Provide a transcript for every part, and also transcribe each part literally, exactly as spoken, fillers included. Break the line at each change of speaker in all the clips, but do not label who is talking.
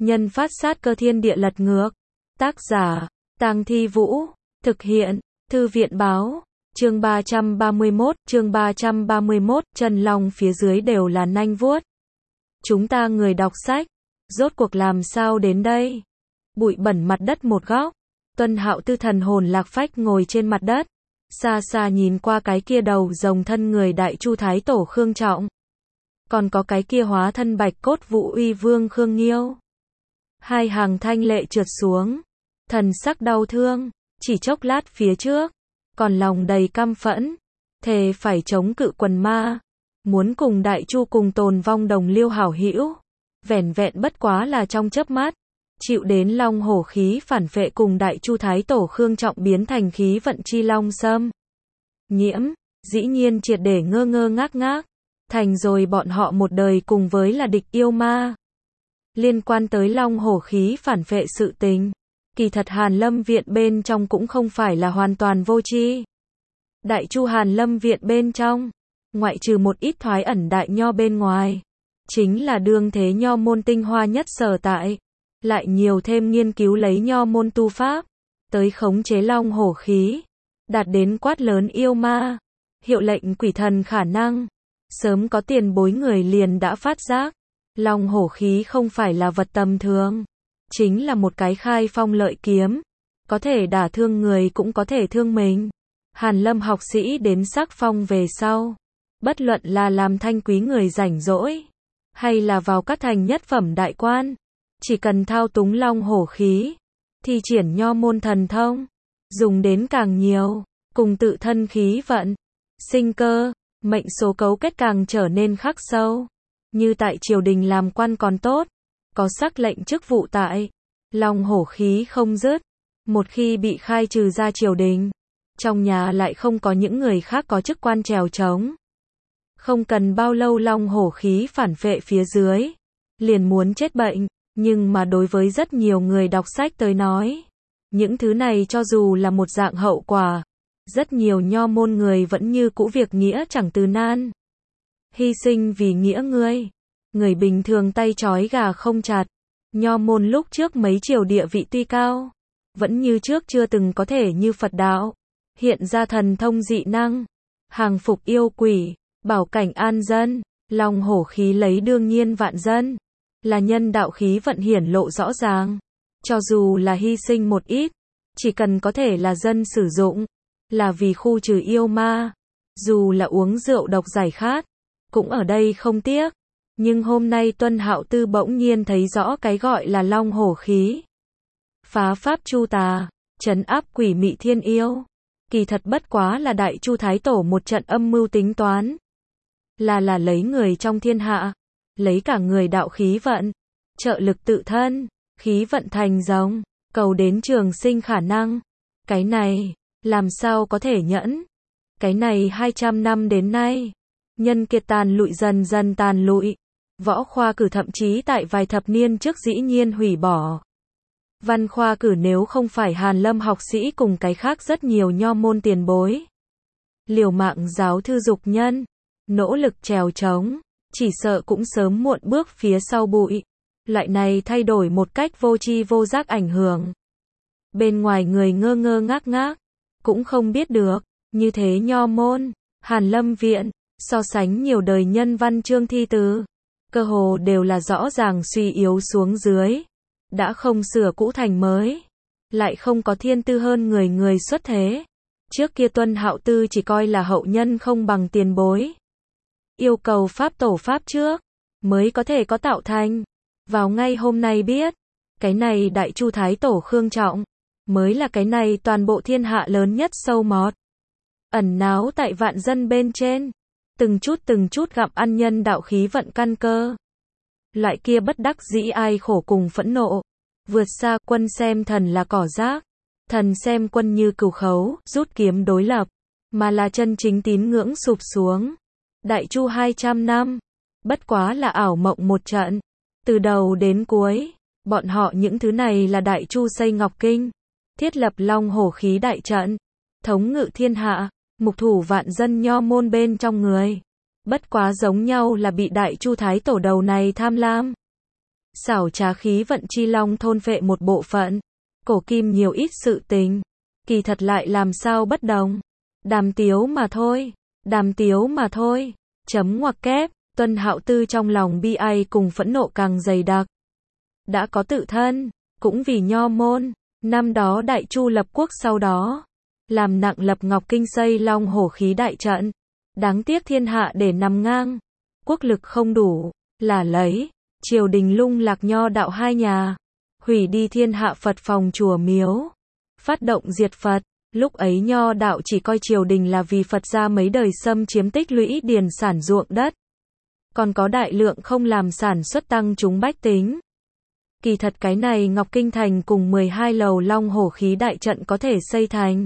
Nhân phát sát cơ thiên địa lật ngược. Tác giả, Tang Thi Vũ. Thực hiện, Thư viện báo. Chương ba trăm ba mươi mốt, chương ba trăm ba mươi mốt, chân long phía dưới đều là nanh vuốt. Chúng ta người đọc sách, rốt cuộc làm sao đến đây? Bụi bẩn mặt đất một góc. Tuân Hạo Tư thần hồn lạc phách ngồi trên mặt đất, xa xa nhìn qua cái kia đầu rồng thân người Đại Chu Thái Tổ Khương Trọng. Còn có cái kia hóa thân bạch cốt Vũ Uy Vương Khương Nghiêu. Hai hàng thanh lệ trượt xuống, thần sắc đau thương, chỉ chốc lát phía trước, còn lòng đầy căm phẫn, thề phải chống cự quần ma, muốn cùng Đại Chu cùng tồn vong đồng liêu hảo hữu. Vẻn vẹn bất quá là trong chớp mắt, chịu đến long hổ khí phản phệ cùng Đại Chu Thái Tổ Khương Trọng biến thành khí vận chi long xâm nhiễm, dĩ nhiên triệt để ngơ ngơ ngác ngác, thành rồi bọn họ một đời cùng với là địch yêu ma. Liên quan tới long hổ khí phản phệ sự tình, kỳ thật Hàn Lâm Viện bên trong cũng không phải là hoàn toàn vô tri. Đại Chu Hàn Lâm Viện bên trong, ngoại trừ một ít thoái ẩn đại nho bên ngoài, chính là đương thế nho môn tinh hoa nhất sở tại, lại nhiều thêm nghiên cứu lấy nho môn tu pháp, tới khống chế long hổ khí, đạt đến quát lớn yêu ma, hiệu lệnh quỷ thần khả năng. Sớm có tiền bối người liền đã phát giác, long hổ khí không phải là vật tầm thường, chính là một cái khai phong lợi kiếm, có thể đả thương người cũng có thể thương mình. Hàn Lâm học sĩ đến sắc phong về sau, bất luận là làm thanh quý người rảnh rỗi, hay là vào các thành nhất phẩm đại quan, chỉ cần thao túng long hổ khí, thi triển nho môn thần thông, dùng đến càng nhiều, cùng tự thân khí vận, sinh cơ, mệnh số cấu kết càng trở nên khắc sâu. Như tại triều đình làm quan còn tốt, có sắc lệnh chức vụ tại, long hổ khí không dứt. Một khi bị khai trừ ra triều đình, trong nhà lại không có những người khác có chức quan trèo trống. Không cần bao lâu long hổ khí phản phệ phía dưới, liền muốn chết bệnh. Nhưng mà đối với rất nhiều người đọc sách tới nói, những thứ này cho dù là một dạng hậu quả, rất nhiều nho môn người vẫn như cũ việc nghĩa chẳng từ nan. Hy sinh vì nghĩa ngươi, người bình thường tay trói gà không chặt. Nho môn lúc trước mấy triều địa vị tuy cao, vẫn như trước chưa từng có thể như Phật đạo, hiện ra thần thông dị năng, hàng phục yêu quỷ, bảo cảnh an dân, long hổ khí lấy đương nhiên vạn dân, là nhân đạo khí vận hiển lộ rõ ràng. Cho dù là hy sinh một ít, chỉ cần có thể là dân sử dụng, là vì khu trừ yêu ma, dù là uống rượu độc giải khát, cũng ở đây không tiếc. Nhưng hôm nay Tuân Hạo Tư bỗng nhiên thấy rõ cái gọi là long hổ khí. Phá pháp chu tà, trấn áp quỷ mị thiên yêu, kỳ thật bất quá là Đại Chu Thái Tổ một trận âm mưu tính toán. Là là lấy người trong thiên hạ, lấy cả người đạo khí vận, trợ lực tự thân, khí vận thành rồng, cầu đến trường sinh khả năng. Cái này, làm sao có thể nhẫn? Cái này hai trăm năm đến nay, nhân kiệt tàn lụi dần dần tàn lụi. Võ khoa cử thậm chí tại vài thập niên trước dĩ nhiên hủy bỏ. Văn khoa cử nếu không phải Hàn Lâm học sĩ cùng cái khác rất nhiều nho môn tiền bối, liều mạng giáo thư dục nhân, nỗ lực trèo trống, chỉ sợ cũng sớm muộn bước phía sau bụi. Loại này thay đổi một cách vô tri vô giác ảnh hưởng. Bên ngoài người ngơ ngơ ngác ngác, cũng không biết được, như thế nho môn, Hàn Lâm Viện, so sánh nhiều đời nhân văn chương thi từ, cơ hồ đều là rõ ràng suy yếu xuống dưới. Đã không sửa cũ thành mới, lại không có thiên tư hơn người người xuất thế. Trước kia Tuân Hạo Tư chỉ coi là hậu nhân không bằng tiền bối. Yêu cầu pháp tổ pháp trước, mới có thể có tạo thành. Vào ngay hôm nay biết, cái này Đại Chu Thái Tổ Khương Trọng, mới là cái này toàn bộ thiên hạ lớn nhất sâu mọt. Ẩn náu tại vạn dân bên trên, từng chút từng chút gặm ăn nhân đạo khí vận căn cơ. Loại kia bất đắc dĩ ai khổ cùng phẫn nộ, vượt xa quân xem thần là cỏ rác, thần xem quân như cừu khấu, rút kiếm đối lập, mà là chân chính tín ngưỡng sụp xuống. Đại Chu hai trăm năm, bất quá là ảo mộng một trận, từ đầu đến cuối, bọn họ những thứ này là Đại Chu xây Ngọc Kinh, thiết lập long hổ khí đại trận, thống ngự thiên hạ, mục thủ vạn dân nho môn bên trong người. Bất quá giống nhau là bị Đại Chu Thái Tổ đầu này tham lam. xảo trá khí vận chi long thôn phệ một bộ phận, cổ kim nhiều ít sự tình, kỳ thật lại làm sao bất đồng. Đàm tiếu mà thôi, đàm tiếu mà thôi, chấm ngoặc kép, Tuân Hạo Tư trong lòng bi ai cùng phẫn nộ càng dày đặc. Đã có tự thân, cũng vì nho môn, năm đó Đại Chu lập quốc sau đó, làm nặng lập Ngọc Kinh xây long hổ khí đại trận, đáng tiếc thiên hạ để nằm ngang, quốc lực không đủ, là lấy, triều đình lung lạc nho đạo hai nhà, hủy đi thiên hạ Phật phòng chùa miếu, phát động diệt Phật. Lúc ấy nho đạo chỉ coi triều đình là vì Phật ra mấy đời xâm chiếm tích lũy điền sản ruộng đất, còn có đại lượng không làm sản xuất tăng chúng bách tính. Kỳ thật cái này Ngọc Kinh thành cùng mười hai lầu long hổ khí đại trận có thể xây thành.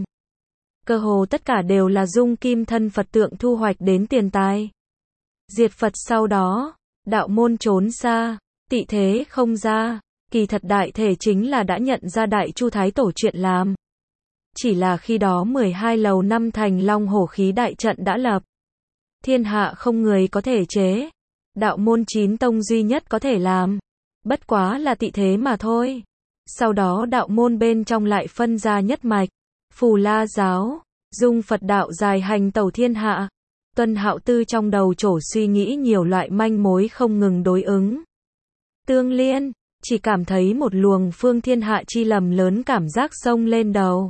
Cơ hồ tất cả đều là dung kim thân Phật tượng thu hoạch đến tiền tài. Diệt Phật sau đó, đạo môn trốn xa, tị thế không ra, kỳ thật đại thể chính là đã nhận ra Đại Chu Thái Tổ chuyện làm. Chỉ là khi đó mười hai lầu năm thành long hổ khí đại trận đã lập. Thiên hạ không người có thể chế. Đạo môn chín tông duy nhất có thể làm. Bất quá là tị thế mà thôi. Sau đó đạo môn bên trong lại phân ra nhất mạch. Phù La giáo, dung Phật đạo dài hành tẩu thiên hạ. Tuân Hạo Tư trong đầu trổ suy nghĩ nhiều loại manh mối không ngừng đối ứng. Tương liên, chỉ cảm thấy một luồng phương thiên hạ chi lầm lớn cảm giác sông lên đầu.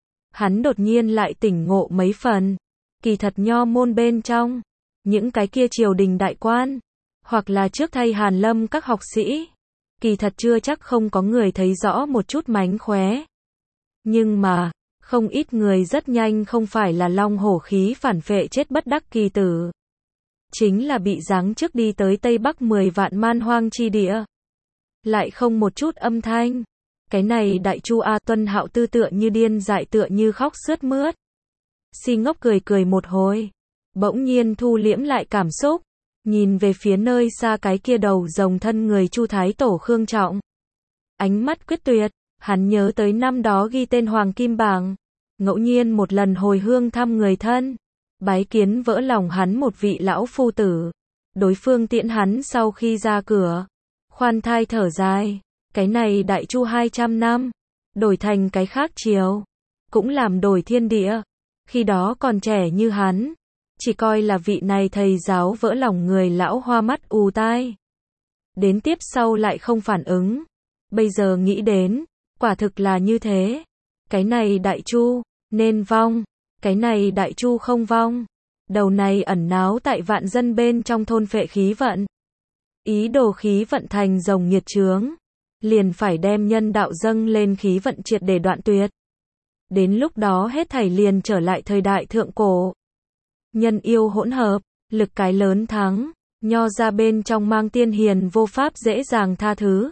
Hắn đột nhiên lại tỉnh ngộ mấy phần. Kỳ thật nho môn bên trong, những cái kia triều đình đại quan, hoặc là trước thay Hàn Lâm các học sĩ, kỳ thật chưa chắc không có người thấy rõ một chút mánh khóe. Nhưng mà, không ít người rất nhanh không phải là long hổ khí phản phệ chết bất đắc kỳ tử. Chính là bị giáng trước đi tới Tây Bắc mười vạn man hoang chi địa. Lại không một chút âm thanh. Cái này Đại Chu A Tuân Hạo Tư tựa như điên dại tựa như khóc sướt mướt. Si ngốc cười cười một hồi. Bỗng nhiên thu liễm lại cảm xúc. Nhìn về phía nơi xa cái kia đầu rồng thân người Chu Thái Tổ Khương Trọng. Ánh mắt quyết tuyệt, hắn nhớ tới năm đó ghi tên Hoàng Kim Bảng. Ngẫu nhiên một lần hồi hương thăm người thân. Bái kiến vỡ lòng hắn một vị lão phu tử. Đối phương tiễn hắn sau khi ra cửa. Khoan thai thở dài. Cái này Đại Chu hai trăm năm, đổi thành cái khác triều, cũng làm đổi thiên địa. Khi đó còn trẻ như hắn, chỉ coi là vị này thầy giáo vỡ lòng người lão hoa mắt ù tai. Đến tiếp sau lại không phản ứng. Bây giờ nghĩ đến, quả thực là như thế. Cái này Đại Chu, nên vong. Cái này Đại Chu không vong. Đầu này ẩn náu tại vạn dân bên trong thôn phệ khí vận. Ý đồ khí vận thành rồng nhiệt chướng. Liền phải đem nhân đạo dâng lên khí vận triệt để đoạn tuyệt. Đến lúc đó hết thảy liền trở lại thời đại thượng cổ. Nhân yêu hỗn hợp, lực cái lớn thắng, nho ra bên trong mang tiên hiền vô pháp dễ dàng tha thứ.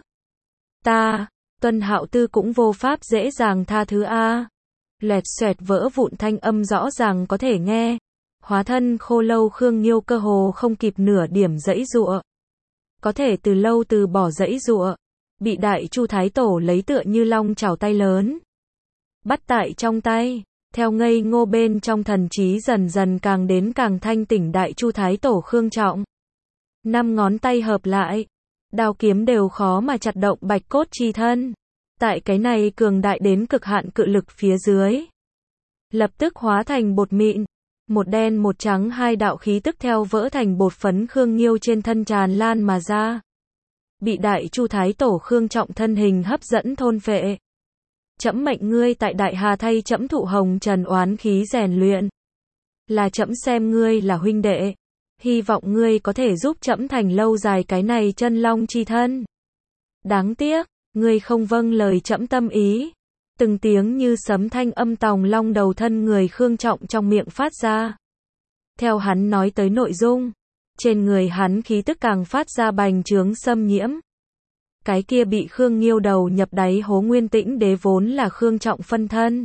Ta, Tuân Hạo Tư cũng vô pháp dễ dàng tha thứ a. Loẹt xoẹt vỡ vụn thanh âm rõ ràng có thể nghe. Hóa thân khô lâu Khương Nghiêu cơ hồ không kịp nửa điểm dãy dụa. Có thể từ lâu từ bỏ dãy dụa. Bị Đại Chu Thái Tổ lấy tựa như long chảo tay lớn. Bắt tại trong tay, theo ngây ngô bên trong thần trí dần dần càng đến càng thanh tỉnh Đại Chu Thái Tổ Khương Trọng. Năm ngón tay hợp lại, đao kiếm đều khó mà chặt động bạch cốt chi thân. Tại cái này cường đại đến cực hạn cự lực phía dưới. Lập tức hóa thành bột mịn, một đen một trắng hai đạo khí tức theo vỡ thành bột phấn Khương Nghiêu trên thân tràn lan mà ra. Bị Đại Chu Thái Tổ Khương Trọng thân hình hấp dẫn thôn phệ. Trẫm mệnh ngươi tại Đại Hà thay trẫm thụ hồng trần oán khí rèn luyện. Là trẫm xem ngươi là huynh đệ. Hy vọng ngươi có thể giúp trẫm thành lâu dài cái này chân long chi thân. Đáng tiếc, ngươi không vâng lời trẫm tâm ý. Từng tiếng như sấm thanh âm tòng long đầu thân người Khương Trọng trong miệng phát ra. Theo hắn nói tới nội dung. Trên người hắn khí tức càng phát ra bành trướng xâm nhiễm. Cái kia bị Khương Nghiêu đầu nhập đáy hố Nguyên Tĩnh Đế vốn là Khương Trọng phân thân.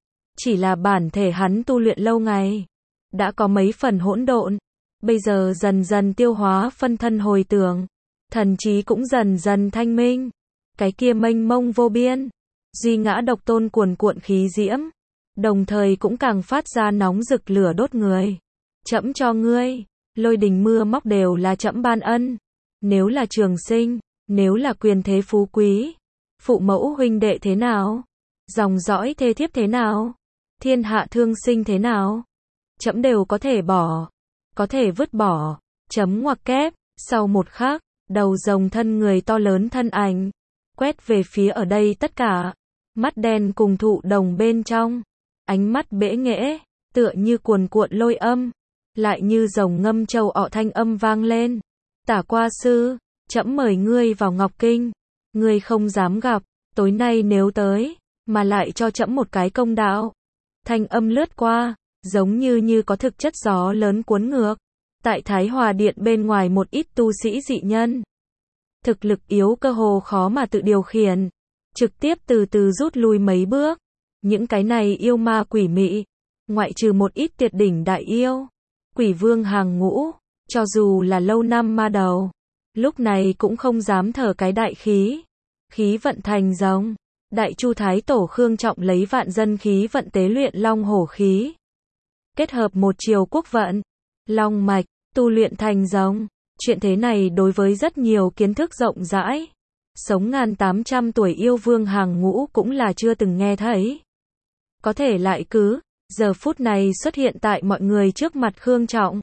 Chỉ là bản thể hắn tu luyện lâu ngày. Đã có mấy phần hỗn độn. Bây giờ dần dần tiêu hóa phân thân hồi tưởng. Thần trí cũng dần dần thanh minh. Cái kia mênh mông vô biên. Duy ngã độc tôn cuồn cuộn khí diễm. Đồng thời cũng càng phát ra nóng rực lửa đốt người. Trẫm cho ngươi. Lôi đình mưa móc đều là trẫm ban ân. Nếu là trường sinh, Nếu là quyền thế phú quý, phụ mẫu huynh đệ thế nào? Dòng dõi thê thiếp thế nào? Thiên hạ thương sinh thế nào? Trẫm đều có thể bỏ, có thể vứt bỏ. Chấm ngoặc kép, sau một khắc, đầu rồng thân người to lớn thân ảnh, quét về phía ở đây tất cả. Mắt đen cùng thụ đồng bên trong, ánh mắt bẽ nghễ, tựa như cuồn cuộn lôi âm, lại như rồng ngâm châu ọ thanh âm vang lên. Tả qua sư, trẫm mời ngươi vào Ngọc Kinh, ngươi không dám gặp, tối nay nếu tới, mà lại cho trẫm một cái công đạo. Thanh âm lướt qua, giống như như có thực chất gió lớn cuốn ngược. Tại Thái Hòa Điện bên ngoài một ít tu sĩ dị nhân, thực lực yếu cơ hồ khó mà tự điều khiển, trực tiếp từ từ rút lui mấy bước. Những cái này yêu ma quỷ mị, ngoại trừ một ít tuyệt đỉnh đại yêu, quỷ vương hàng ngũ, cho dù là lâu năm ma đầu, lúc này cũng không dám thở cái đại khí. Khí vận thành rồng, Đại Chu Thái Tổ Khương Trọng lấy vạn dân khí vận tế luyện long hổ khí, kết hợp một chiều quốc vận, long mạch, tu luyện thành rồng. Chuyện thế này đối với rất nhiều kiến thức rộng rãi, sống ngàn tám trăm tuổi yêu vương hàng ngũ cũng là chưa từng nghe thấy. Có thể lại cứ, giờ phút này xuất hiện tại mọi người trước mặt Khương Trọng.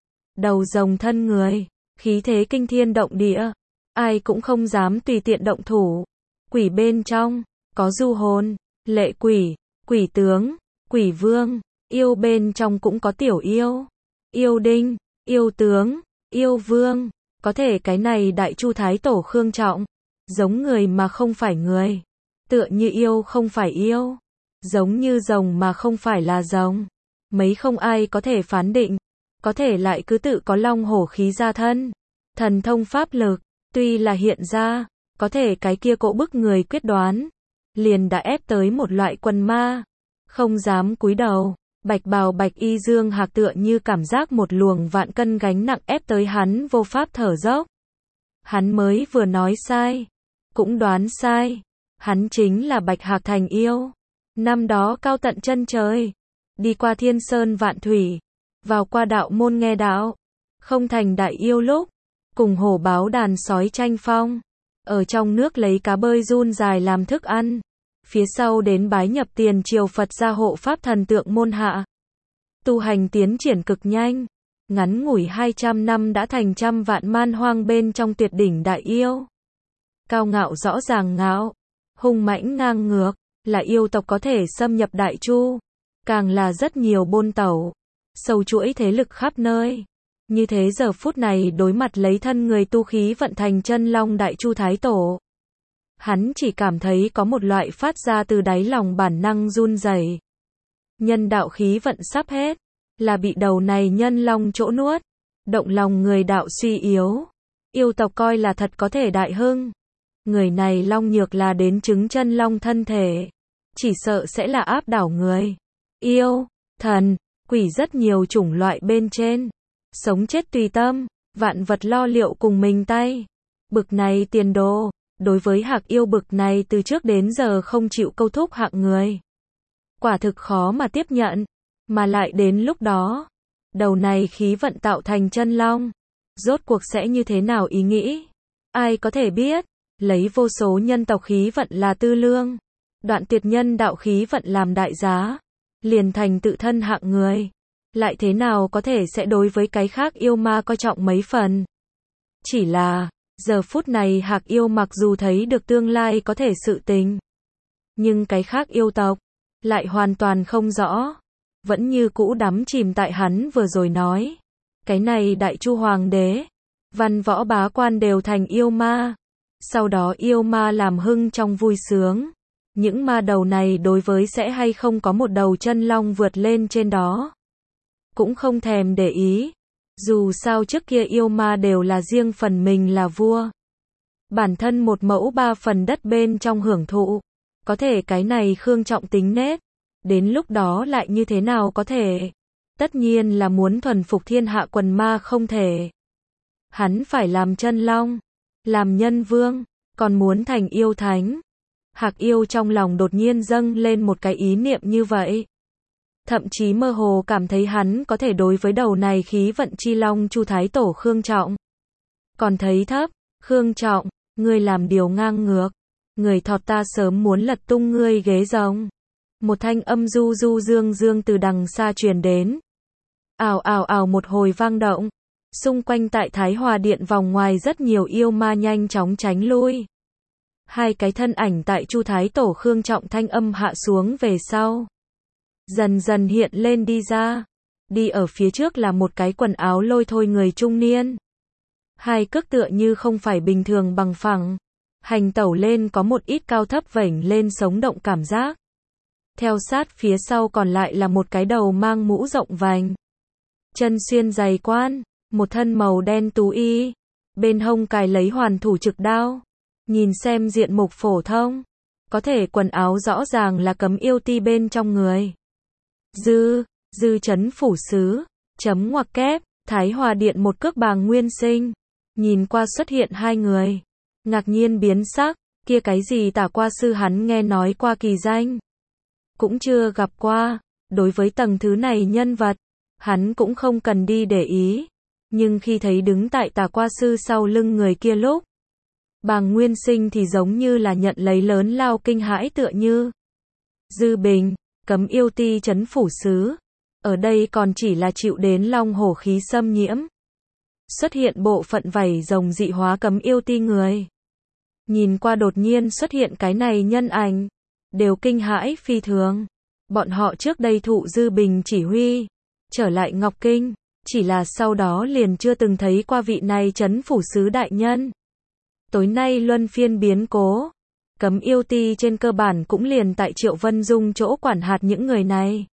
Đầu rồng thân người, khí thế kinh thiên động địa, ai cũng không dám tùy tiện động thủ. Quỷ bên trong, có du hồn, lệ quỷ, quỷ tướng, quỷ vương, yêu bên trong cũng có tiểu yêu, yêu đinh, yêu tướng, yêu vương. Có thể cái này Đại Chu Thái Tổ Khương Trọng, giống người mà không phải người, tựa như yêu không phải yêu, giống như rồng mà không phải là rồng. Mấy không ai có thể phán định, có thể lại cứ tự có long hổ khí ra thân. Thần thông pháp lực, tuy là hiện ra, có thể cái kia cỗ bức người quyết đoán, liền đã ép tới một loại quần ma, không dám cúi đầu. Bạch bào bạch y dương hạc tựa như cảm giác một luồng vạn cân gánh nặng ép tới hắn vô pháp thở dốc. Hắn mới vừa nói sai, cũng đoán sai, hắn chính là Bạch Hạc thành yêu. Năm đó cao tận chân trời, đi qua thiên sơn vạn thủy, vào qua đạo môn nghe đạo, không thành đại yêu lúc, cùng hổ báo đàn sói tranh phong, ở trong nước lấy cá bơi run dài làm thức ăn. Phía sau đến bái nhập tiền triều Phật gia hộ pháp thần tượng môn hạ. Tu hành tiến triển cực nhanh, ngắn ngủi hai trăm năm đã thành trăm vạn man hoang bên trong tuyệt đỉnh đại yêu. Cao ngạo rõ ràng ngạo, hung mãnh ngang ngược, là yêu tộc có thể xâm nhập Đại Chu, càng là rất nhiều bôn tẩu, sâu chuỗi thế lực khắp nơi. Như thế giờ phút này đối mặt lấy thân người tu khí vận thành chân long Đại Chu Thái Tổ, hắn chỉ cảm thấy có một loại phát ra từ đáy lòng bản năng run rẩy. Nhân đạo khí vận sắp hết, là bị đầu này nhân long chỗ nuốt, động lòng người đạo suy yếu. Yêu tộc coi là thật có thể đại hưng. Người này long nhược là đến chứng chân long thân thể, chỉ sợ sẽ là áp đảo người. Yêu, thần, quỷ rất nhiều chủng loại bên trên, sống chết tùy tâm, vạn vật lo liệu cùng mình tay. Bực này tiền đồ, đối với Hạc yêu bực này từ trước đến giờ không chịu câu thúc hạng người, quả thực khó mà tiếp nhận. Mà lại đến lúc đó, đầu này khí vận tạo thành chân long, rốt cuộc sẽ như thế nào ý nghĩ, ai có thể biết. Lấy vô số nhân tộc khí vận là tư lương, đoạn tuyệt nhân đạo khí vận làm đại giá, liền thành tự thân hạng người, lại thế nào có thể sẽ đối với cái khác yêu ma coi trọng mấy phần. Chỉ là, giờ phút này Hạc yêu mặc dù thấy được tương lai có thể sự tình, nhưng cái khác yêu tộc lại hoàn toàn không rõ, vẫn như cũ đắm chìm tại hắn vừa rồi nói, cái này Đại Chu hoàng đế, văn võ bá quan đều thành yêu ma, sau đó yêu ma làm hưng trong vui sướng. Những ma đầu này đối với sẽ hay không có một đầu chân long vượt lên trên đó, cũng không thèm để ý. Dù sao trước kia yêu ma đều là riêng phần mình là vua, bản thân một mẫu ba phần đất bên trong hưởng thụ. Có thể cái này Khương Trọng tính nết, đến lúc đó lại như thế nào có thể? Tất nhiên là muốn thuần phục thiên hạ quần ma không thể. Hắn phải làm chân long, làm nhân vương, còn muốn thành yêu thánh. Hạc yêu trong lòng đột nhiên dâng lên một cái ý niệm như vậy. Thậm chí mơ hồ cảm thấy hắn có thể đối với đầu này khí vận chi long Chu Thái Tổ Khương Trọng còn thấy thấp. Khương Trọng, ngươi làm điều ngang ngược. Người thọt ta sớm muốn lật tung ngươi ghế rồng. Một thanh âm du du dương dương từ đằng xa truyền đến. Ào ào ào một hồi vang động. Xung quanh tại Thái Hòa Điện vòng ngoài rất nhiều yêu ma nhanh chóng tránh lui. Hai cái thân ảnh tại Chu Thái Tổ Khương Trọng thanh âm hạ xuống về sau. Dần dần hiện lên đi ra. Đi ở phía trước là một cái quần áo lôi thôi người trung niên. Hai cước tựa như không phải bình thường bằng phẳng. Hành tẩu lên có một ít cao thấp vểnh lên sống động cảm giác. Theo sát phía sau còn lại là một cái đầu mang mũ rộng vành. Chân xuyên giày quan, một thân màu đen tú y. Bên hông cài lấy hoàn thủ trực đao. Nhìn xem diện mục phổ thông. Có thể quần áo rõ ràng là cấm yêu ti bên trong người. Dư, dư chấn phủ sứ, chấm ngoặc kép, Thái Hòa Điện một cước bàng nguyên sinh. Nhìn qua xuất hiện hai người. Ngạc nhiên biến sắc, kia cái gì tả qua sư hắn nghe nói qua kỳ danh. Cũng chưa gặp qua, đối với tầng thứ này nhân vật, hắn cũng không cần đi để ý. Nhưng khi thấy đứng tại tả qua sư sau lưng người kia lúc, bàng nguyên sinh thì giống như là nhận lấy lớn lao kinh hãi tựa như. Dư Bình, cấm yêu ti chấn phủ sứ, ở đây còn chỉ là chịu đến long hổ khí xâm nhiễm. Xuất hiện bộ phận vảy rồng dị hóa cấm yêu ti người. Nhìn qua đột nhiên xuất hiện cái này nhân ảnh, đều kinh hãi phi thường. Bọn họ trước đây thụ Dư Bình chỉ huy, trở lại Ngọc Kinh, chỉ là sau đó liền chưa từng thấy qua vị này chấn phủ sứ đại nhân. Tối nay luân phiên biến cố, cấm yêu ti trên cơ bản cũng liền tại Triệu Vân Dung chỗ quản hạt những người này.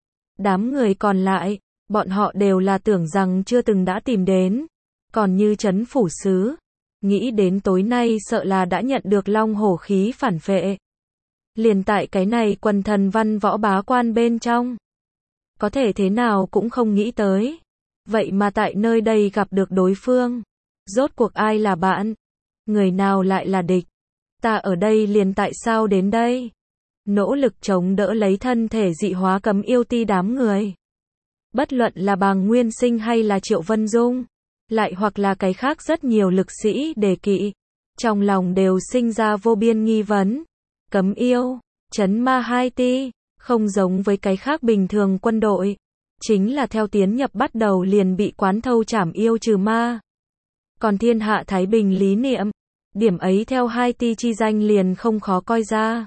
Đám người còn lại, bọn họ đều là tưởng rằng chưa từng đã tìm đến, còn như chấn phủ sứ, nghĩ đến tối nay sợ là đã nhận được long hổ khí phản phệ. Liền tại cái này quần thần văn võ bá quan bên trong, có thể thế nào cũng không nghĩ tới. Vậy mà tại nơi đây gặp được đối phương, rốt cuộc ai là bạn, người nào lại là địch. Ta ở đây liền tại sao đến đây? Nỗ lực chống đỡ lấy thân thể dị hóa cấm yêu ti đám người. Bất luận là bàng nguyên sinh hay là Triệu Vân Dung, lại hoặc là cái khác rất nhiều lực sĩ đề kỵ, trong lòng đều sinh ra vô biên nghi vấn. Cấm yêu, chấn ma hai ti, không giống với cái khác bình thường quân đội, chính là theo tiến nhập bắt đầu liền bị quán thâu trảm yêu trừ ma. Còn thiên hạ thái bình lý niệm, điểm ấy theo hai ti chi danh liền không khó coi ra.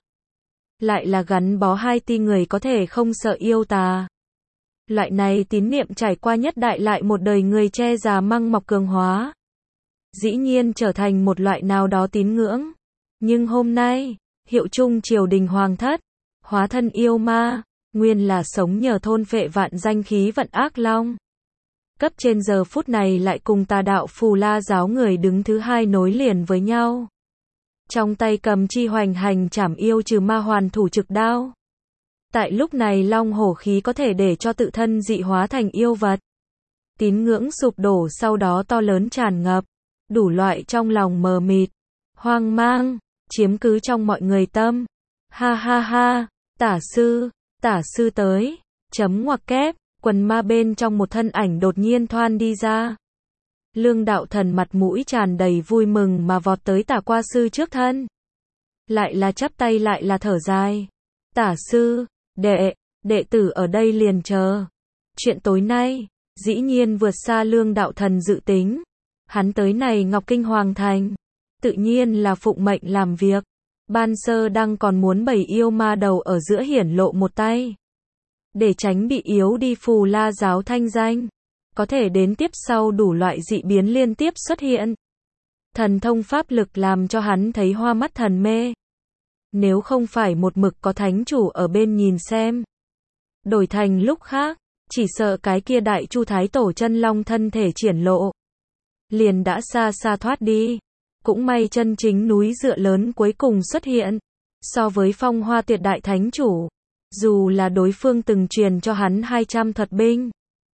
Lại là gắn bó hai ti người có thể không sợ yêu tà. Loại này tín niệm trải qua nhất đại lại một đời người che già măng mọc cường hóa. Dĩ nhiên trở thành một loại nào đó tín ngưỡng. Nhưng hôm nay, hiệu trung triều đình hoàng thất, hóa thân yêu ma, nguyên là sống nhờ thôn phệ vạn danh khí vận ác long. Cấp trên giờ phút này lại cùng tà đạo Phù La giáo người đứng thứ hai nối liền với nhau. Trong tay cầm chi hoành hành trảm yêu trừ ma hoàn thủ trực đao. Tại lúc này long hổ khí có thể để cho tự thân dị hóa thành yêu vật. Tín ngưỡng sụp đổ sau đó to lớn tràn ngập, đủ loại trong lòng mờ mịt, hoang mang, chiếm cứ trong mọi người tâm. Ha ha ha, tả sư, tả sư tới, chấm ngoặc kép, quần ma bên trong một thân ảnh đột nhiên thoan đi ra. Lương Đạo Thần mặt mũi tràn đầy vui mừng mà vọt tới tả qua sư trước thân. Lại là chắp tay lại là thở dài. Tả sư, đệ, đệ tử ở đây liền chờ. Chuyện tối nay, dĩ nhiên vượt xa Lương Đạo Thần dự tính. Hắn tới này Ngọc Kinh Hoàng Thành, tự nhiên là phụng mệnh làm việc. Ban sơ đang còn muốn bày yêu ma đầu ở giữa hiển lộ một tay. Để tránh bị yếu đi Phù La giáo thanh danh. Có thể đến tiếp sau đủ loại dị biến liên tiếp xuất hiện. Thần thông pháp lực làm cho hắn thấy hoa mắt thần mê. Nếu không phải một mực có thánh chủ ở bên nhìn xem. Đổi thành lúc khác, chỉ sợ cái kia đại chu thái tổ chân long thân thể triển lộ. Liền đã xa xa thoát đi. Cũng may chân chính núi dựa lớn cuối cùng xuất hiện. So với phong hoa tuyệt đại thánh chủ, dù là đối phương từng truyền cho hắn hai trăm thuật binh.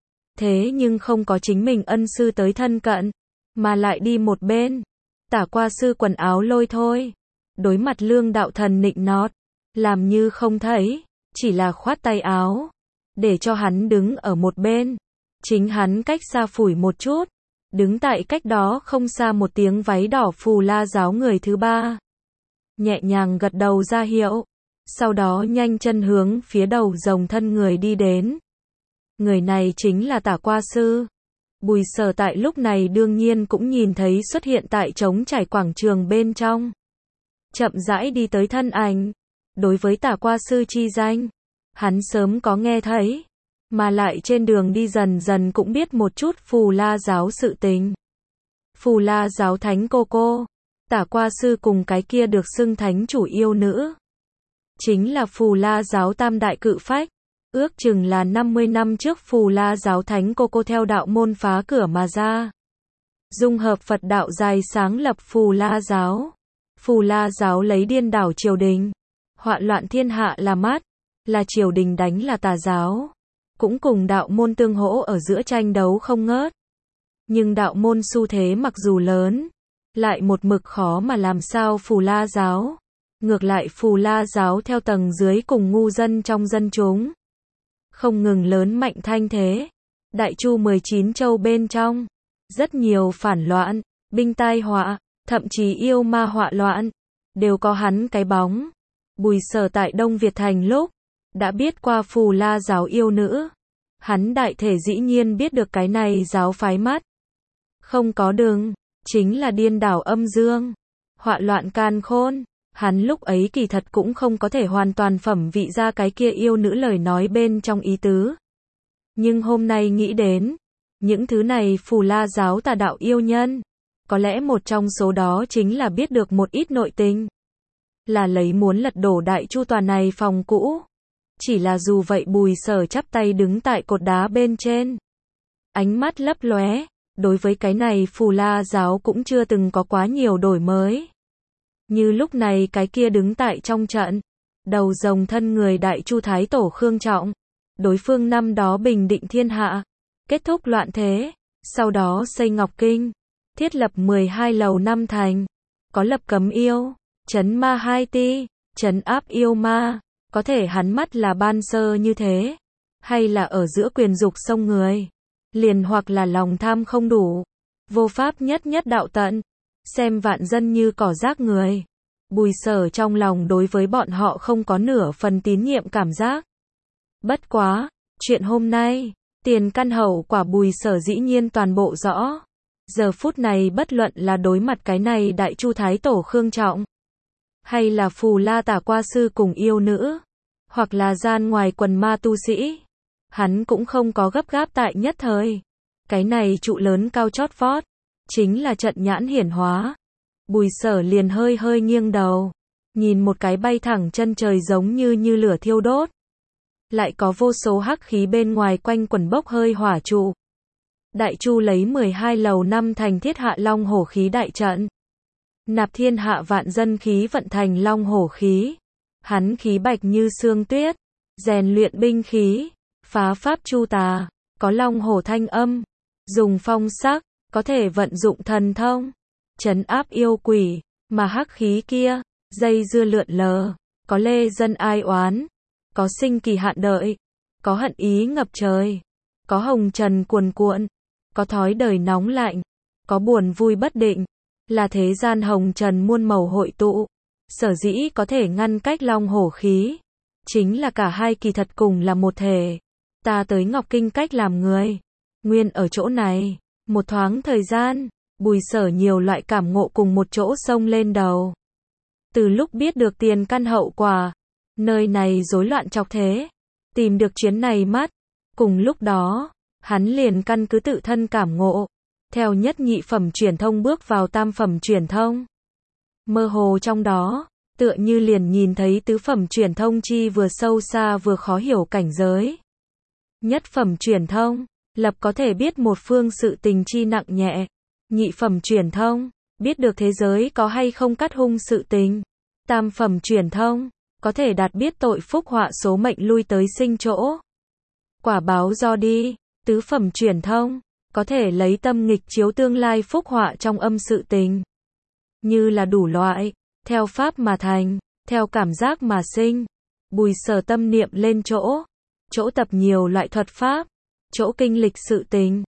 Thế nhưng không có chính mình ân sư tới thân cận, mà lại đi một bên. Tả qua sư quần áo lôi thôi. Đối mặt Lương Đạo Thần nịnh nót, làm như không thấy, chỉ là khoát tay áo, để cho hắn đứng ở một bên. Chính hắn cách xa phủi một chút, đứng tại cách đó không xa một tiếng váy đỏ Phù La giáo người thứ ba. Nhẹ nhàng gật đầu ra hiệu, sau đó nhanh chân hướng phía đầu rồng thân người đi đến. Người này chính là Tả Qua Sư. Bùi Sở tại lúc này đương nhiên cũng nhìn thấy xuất hiện tại trống trải quảng trường bên trong. Chậm rãi đi tới thân ảnh. Đối với Tả Qua Sư chi danh, hắn sớm có nghe thấy, mà lại trên đường đi dần dần cũng biết một chút Phù La giáo sự tình. Phù La giáo thánh cô cô, Tả Qua Sư cùng cái kia được xưng thánh chủ yêu nữ, chính là Phù La giáo tam đại cự phách. Ước chừng là năm mươi năm trước Phù La giáo thánh cô cô theo đạo môn phá cửa mà ra. Dung hợp Phật đạo dài sáng lập Phù La giáo. Phù La giáo lấy điên đảo triều đình, hoạn loạn thiên hạ là mát, là triều đình đánh là tà giáo. Cũng cùng đạo môn tương hỗ ở giữa tranh đấu không ngớt. Nhưng đạo môn xu thế mặc dù lớn, lại một mực khó mà làm sao Phù La giáo. Ngược lại Phù La giáo theo tầng dưới cùng ngu dân trong dân chúng, không ngừng lớn mạnh thanh thế. Đại Chu mười chín châu bên trong, rất nhiều phản loạn, binh tai họa, thậm chí yêu ma họa loạn, đều có hắn cái bóng. Bùi Sở tại Đông Việt Thành lúc, đã biết qua Phù La giáo yêu nữ. Hắn đại thể dĩ nhiên biết được cái này giáo phái mắt. Không có đường, chính là điên đảo âm dương, họa loạn can khôn. Hắn lúc ấy kỳ thật cũng không có thể hoàn toàn phẩm vị ra cái kia yêu nữ lời nói bên trong ý tứ. Nhưng hôm nay nghĩ đến, những thứ này Phù La giáo tà đạo yêu nhân, có lẽ một trong số đó chính là biết được một ít nội tình. Là lấy muốn lật đổ Đại Chu tòa này phòng cũ. Chỉ là dù vậy Bùi Sở chắp tay đứng tại cột đá bên trên. Ánh mắt lấp lóe, đối với cái này Phù La giáo cũng chưa từng có quá nhiều đổi mới. Như lúc này cái kia đứng tại trong trận, đầu rồng thân người Đại Chu Thái Tổ Khương Trọng. Đối phương năm đó bình định thiên hạ, kết thúc loạn thế, sau đó xây Ngọc Kinh, thiết lập mười hai lầu năm thành, có lập cấm yêu, trấn ma hai ti, trấn áp yêu ma. Có thể hắn mắt là ban sơ như thế, hay là ở giữa quyền dục sông người, liền hoặc là lòng tham không đủ, vô pháp nhất nhất đạo tận, xem vạn dân như cỏ rác người. Bùi Sở trong lòng đối với bọn họ không có nửa phần tín nhiệm cảm giác. Bất quá, chuyện hôm nay, tiền căn hậu quả Bùi Sở dĩ nhiên toàn bộ rõ. Giờ phút này bất luận là đối mặt cái này Đại Chu Thái Tổ Khương Trọng, hay là Phù La Tả Qua Sư cùng yêu nữ, hoặc là gian ngoài quần ma tu sĩ, hắn cũng không có gấp gáp tại nhất thời. Cái này trụ lớn cao chót vót, chính là trận nhãn hiển hóa. Bùi Sở liền hơi hơi nghiêng đầu, nhìn một cái bay thẳng chân trời giống như như lửa thiêu đốt. Lại có vô số hắc khí bên ngoài quanh quẩn bốc hơi hỏa trụ. Đại Chu lấy mười hai lầu năm thành thiết hạ long hổ khí đại trận. Nạp thiên hạ vạn dân khí vận thành long hổ khí. Hắn khí bạch như sương tuyết, rèn luyện binh khí, phá pháp chu tà, có long hổ thanh âm, dùng phong sắc, có thể vận dụng thần thông, trấn áp yêu quỷ, mà hắc khí kia, dây dưa lượn lờ, có lê dân ai oán, có sinh kỳ hạn đợi, có hận ý ngập trời, có hồng trần cuồn cuộn, có thói đời nóng lạnh, có buồn vui bất định, là thế gian hồng trần muôn màu hội tụ. Sở dĩ có thể ngăn cách long hổ khí, chính là cả hai kỳ thật cùng là một thể. Ta tới Ngọc Kinh cách làm người, nguyên ở chỗ này, một thoáng thời gian, Bùi Sở nhiều loại cảm ngộ cùng một chỗ xông lên đầu. Từ lúc biết được tiền căn hậu quả, nơi này rối loạn trọc thế, tìm được chuyến này mắt, cùng lúc đó, hắn liền căn cứ tự thân cảm ngộ, theo nhất nhị phẩm truyền thông bước vào tam phẩm truyền thông. Mơ hồ trong đó, tựa như liền nhìn thấy tứ phẩm truyền thông chi vừa sâu xa vừa khó hiểu cảnh giới. Nhất phẩm truyền thông, lập có thể biết một phương sự tình chi nặng nhẹ. Nhị phẩm truyền thông, biết được thế giới có hay không cắt hung sự tình. Tam phẩm truyền thông, có thể đạt biết tội phúc họa số mệnh lui tới sinh chỗ. Quả báo do đi. Tứ phẩm truyền thông, có thể lấy tâm nghịch chiếu tương lai phúc họa trong âm sự tình. Như là đủ loại, theo pháp mà thành, theo cảm giác mà sinh. Bùi Sở tâm niệm lên chỗ, chỗ tập nhiều loại thuật pháp, chỗ kinh lịch sự tình,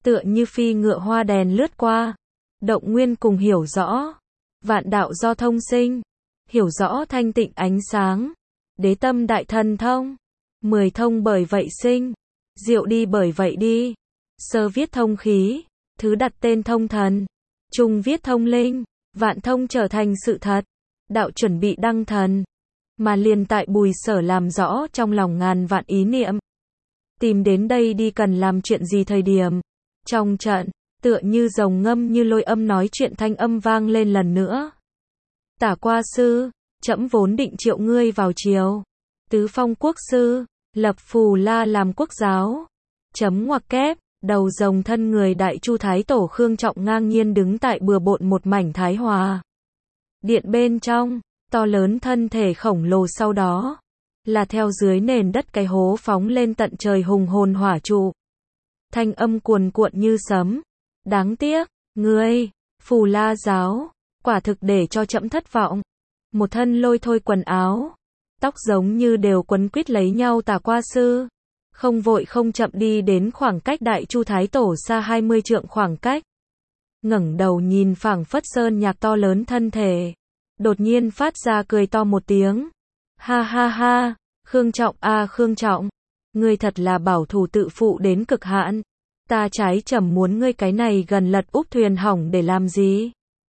tựa như phi ngựa hoa đèn lướt qua. Động nguyên cùng hiểu rõ. Vạn đạo do thông sinh. Hiểu rõ thanh tịnh ánh sáng. Đế tâm đại thần thông. Mười thông bởi vậy sinh. Diệu đi bởi vậy đi. Sơ viết thông khí. Thứ đặt tên thông thần. Trung viết thông linh. Vạn thông trở thành sự thật. Đạo chuẩn bị đăng thần. Mà liền tại Bùi Sở làm rõ trong lòng ngàn vạn ý niệm. Tìm đến đây đi cần làm chuyện gì thời điểm. Trong trận, tựa như rồng ngâm như lôi âm nói chuyện thanh âm vang lên lần nữa. Tả qua sư, trẫm vốn định triệu ngươi vào triều. Tứ phong quốc sư, lập Phù La làm quốc giáo. Chấm ngoặc kép, đầu rồng thân người đại chu thái tổ Khương Trọng ngang nhiên đứng tại bừa bộn một mảnh thái hòa. Điện bên trong, to lớn thân thể khổng lồ sau đó, là theo dưới nền đất cái hố phóng lên tận trời hùng hồn hỏa trụ. Thanh âm cuồn cuộn như sấm. Đáng tiếc, ngươi, Phù La giáo, quả thực để cho trẫm thất vọng. Một thân lôi thôi quần áo, tóc giống như đều quấn quýt lấy nhau Tả qua sư. Không vội không chậm đi đến khoảng cách đại chu thái tổ xa hai mươi trượng khoảng cách. Ngẩng đầu nhìn phảng phất sơn nhạc to lớn thân thể. Đột nhiên phát ra cười to một tiếng. Ha ha ha, Khương Trọng a à, Khương Trọng. Ngươi thật là bảo thủ tự phụ đến cực hạn. Ta trái trầm muốn ngươi cái này gần lật úp thuyền hỏng để làm gì?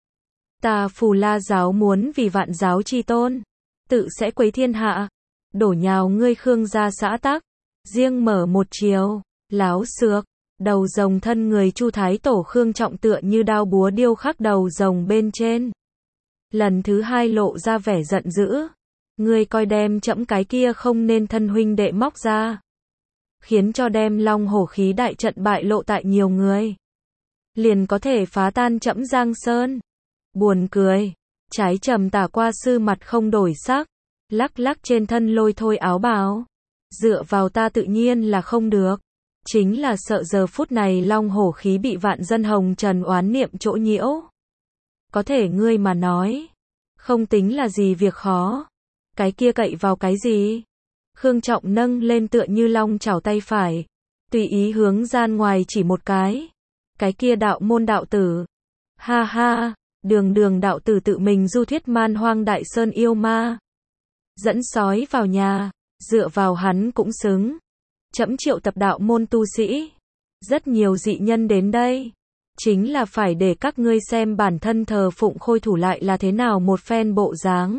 Ta Phù La giáo muốn vì vạn giáo chi tôn. Tự sẽ quấy thiên hạ. Đổ nhào ngươi Khương gia xã tắc. Riêng mở một chiều. Láo xược. Đầu rồng thân người chu thái tổ Khương Trọng tựa như đao búa điêu khắc đầu rồng bên trên. Lần thứ hai lộ ra vẻ giận dữ. Ngươi coi đem trẫm cái kia không nên thân huynh đệ móc ra. Khiến cho đem long hổ khí đại trận bại lộ tại nhiều người. Liền có thể phá tan trẫm Giang Sơn. Buồn cười. Trái trầm Tả qua sư mặt không đổi sắc. Lắc lắc trên thân lôi thôi áo bào. Dựa vào ta tự nhiên là không được. Chính là sợ giờ phút này long hổ khí bị vạn dân hồng trần oán niệm chỗ nhiễu. Có thể ngươi mà nói. Không tính là gì việc khó. Cái kia cậy vào cái gì? Khương Trọng nâng lên tựa như long chảo tay phải. Tùy ý hướng gian ngoài chỉ một cái. Cái kia đạo môn đạo tử. Ha ha, đường đường đạo tử tự mình du thuyết man hoang đại sơn yêu ma. Dẫn sói vào nhà. Dựa vào hắn cũng xứng. Trẫm triệu tập đạo môn tu sĩ. Rất nhiều dị nhân đến đây. Chính là phải để các ngươi xem bản thân thờ phụng khôi thủ lại là thế nào một phen bộ dáng.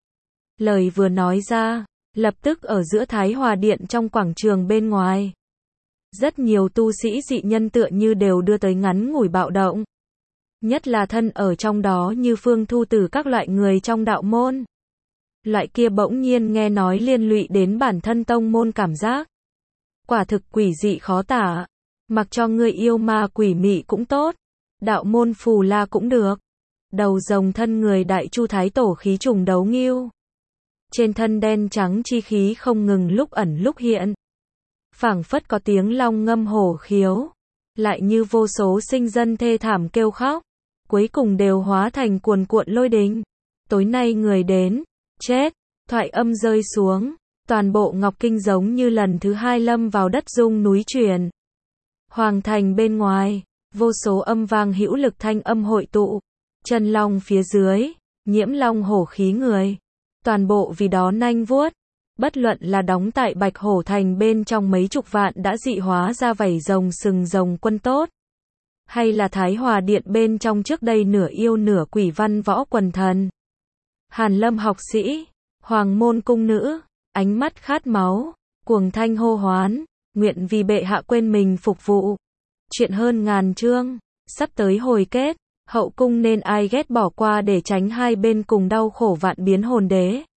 Lời vừa nói ra, lập tức ở giữa Thái Hòa Điện trong quảng trường bên ngoài. Rất nhiều tu sĩ dị nhân tựa như đều đưa tới ngắn ngủi bạo động. Nhất là thân ở trong đó như Phương Thu Tử các loại người trong đạo môn. Loại kia bỗng nhiên nghe nói liên lụy đến bản thân tông môn cảm giác. Quả thực quỷ dị khó tả. Mặc cho ngươi yêu ma quỷ mị cũng tốt. Đạo môn Phù La cũng được. Đầu rồng thân người đại chu thái tổ khí trùng đấu nghiêu. Trên thân đen trắng chi khí không ngừng lúc ẩn lúc hiện. Phảng phất có tiếng long ngâm hổ khiếu. Lại như vô số sinh dân thê thảm kêu khóc. Cuối cùng đều hóa thành cuồn cuộn lôi đình. Tối nay người đến. Chết. Thoại âm rơi xuống. Toàn bộ Ngọc Kinh giống như lần thứ hai lâm vào đất rung núi chuyển. Hoàng thành bên ngoài. Vô số âm vang hữu lực thanh âm hội tụ. Chân long phía dưới. Nhiễm long hổ khí người. Toàn bộ vì đó nanh vuốt. Bất luận là đóng tại Bạch Hổ Thành bên trong mấy chục vạn đã dị hóa ra vảy rồng sừng rồng quân tốt. Hay là Thái Hòa Điện bên trong trước đây nửa yêu nửa quỷ văn võ quần thần. Hàn Lâm học sĩ. Hoàng môn cung nữ. Ánh mắt khát máu. Cuồng thanh hô hoán. Nguyện vì bệ hạ quên mình phục vụ. Chuyện hơn ngàn chương. Sắp tới hồi kết. Hậu cung nên ai ghét bỏ qua để tránh hai bên cùng đau khổ vạn biến hồn đế.